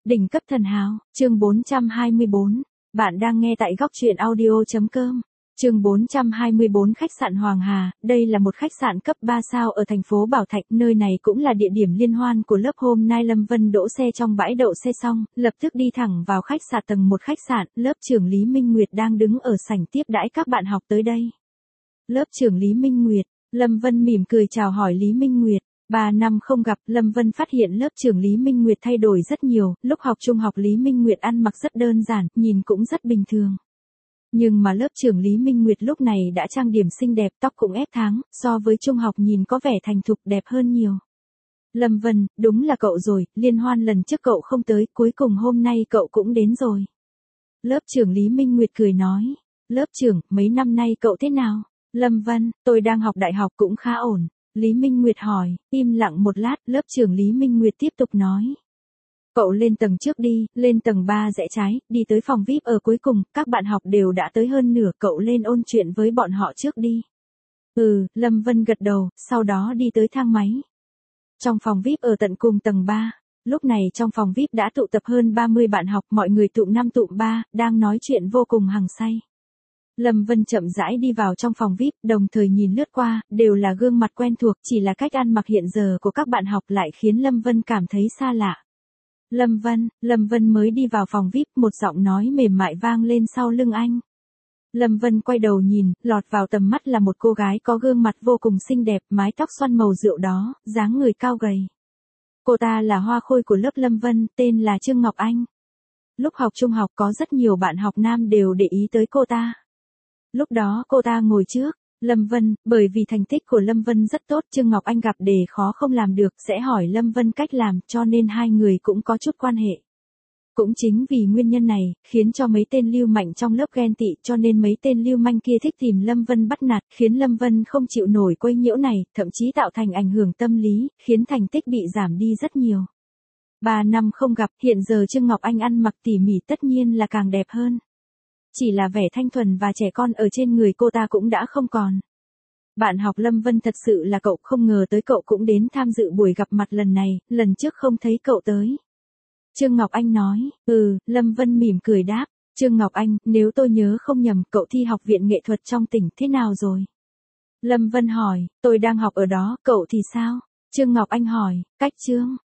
Đỉnh cấp thần hào, chương 424. Bạn đang nghe tại góc truyện audio.com. Chương 424 khách sạn Hoàng Hà, đây là một khách sạn cấp 3 sao ở thành phố Bảo Thạch, nơi này cũng là địa điểm liên hoan của lớp. Hôm nay Lâm Vân đỗ xe trong bãi đậu xe xong, lập tức đi thẳng vào khách sạn tầng 1 khách sạn, lớp trưởng Lý Minh Nguyệt đang đứng ở sảnh tiếp đãi các bạn học tới đây. Lớp trưởng Lý Minh Nguyệt, Lâm Vân mỉm cười chào hỏi Lý Minh Nguyệt. 3 năm không gặp, Lâm Vân phát hiện lớp trưởng Lý Minh Nguyệt thay đổi rất nhiều, lúc học trung học Lý Minh Nguyệt ăn mặc rất đơn giản, nhìn cũng rất bình thường. Nhưng mà lớp trưởng Lý Minh Nguyệt lúc này đã trang điểm xinh đẹp, tóc cũng ép tháng, so với trung học nhìn có vẻ thành thục đẹp hơn nhiều. Lâm Vân, đúng là cậu rồi, liên hoan lần trước cậu không tới, cuối cùng hôm nay cậu cũng đến rồi. Lớp trưởng Lý Minh Nguyệt cười nói, lớp trưởng, mấy năm nay cậu thế nào? Lâm Vân, tôi đang học đại học cũng khá ổn. Lý Minh Nguyệt hỏi, im lặng một lát, lớp trưởng Lý Minh Nguyệt tiếp tục nói. Cậu lên tầng trước đi, lên tầng 3 rẽ trái, đi tới phòng VIP ở cuối cùng, các bạn học đều đã tới hơn nửa, cậu lên ôn chuyện với bọn họ trước đi. Lâm Vân gật đầu, sau đó đi tới thang máy. Trong phòng VIP ở tận cùng tầng 3, lúc này trong phòng VIP đã tụ tập hơn 30 bạn học, mọi người tụm 5 tụm 3, đang nói chuyện vô cùng hăng say. Lâm Vân chậm rãi đi vào trong phòng VIP, đồng thời nhìn lướt qua, đều là gương mặt quen thuộc, chỉ là cách ăn mặc hiện giờ của các bạn học lại khiến Lâm Vân cảm thấy xa lạ. Lâm Vân mới đi vào phòng VIP, một giọng nói mềm mại vang lên sau lưng anh. Lâm Vân quay đầu nhìn, lọt vào tầm mắt là một cô gái có gương mặt vô cùng xinh đẹp, mái tóc xoăn màu rượu đó, dáng người cao gầy. Cô ta là hoa khôi của lớp Lâm Vân, tên là Trương Ngọc Anh. Lúc học trung học có rất nhiều bạn học nam đều để ý tới cô ta. Lúc đó cô ta ngồi trước Lâm Vân, bởi vì thành tích của Lâm Vân rất tốt, Trương Ngọc Anh gặp đề khó không làm được, sẽ hỏi Lâm Vân cách làm, cho nên hai người cũng có chút quan hệ. Cũng chính vì nguyên nhân này, khiến cho mấy tên lưu manh trong lớp ghen tị, cho nên mấy tên lưu manh kia thích tìm Lâm Vân bắt nạt, khiến Lâm Vân không chịu nổi quấy nhiễu này, thậm chí tạo thành ảnh hưởng tâm lý, khiến thành tích bị giảm đi rất nhiều. 3 năm không gặp, hiện giờ Trương Ngọc Anh ăn mặc tỉ mỉ tất nhiên là càng đẹp hơn. Chỉ là vẻ thanh thuần và trẻ con ở trên người cô ta cũng đã không còn. Bạn học Lâm Vân, thật sự là cậu, không ngờ tới cậu cũng đến tham dự buổi gặp mặt lần này, lần trước không thấy cậu tới. Trương Ngọc Anh nói, Lâm Vân mỉm cười đáp, Trương Ngọc Anh, nếu tôi nhớ không nhầm, cậu thi học viện nghệ thuật trong tỉnh thế nào rồi? Lâm Vân hỏi, tôi đang học ở đó, cậu thì sao? Trương Ngọc Anh hỏi, cách Trương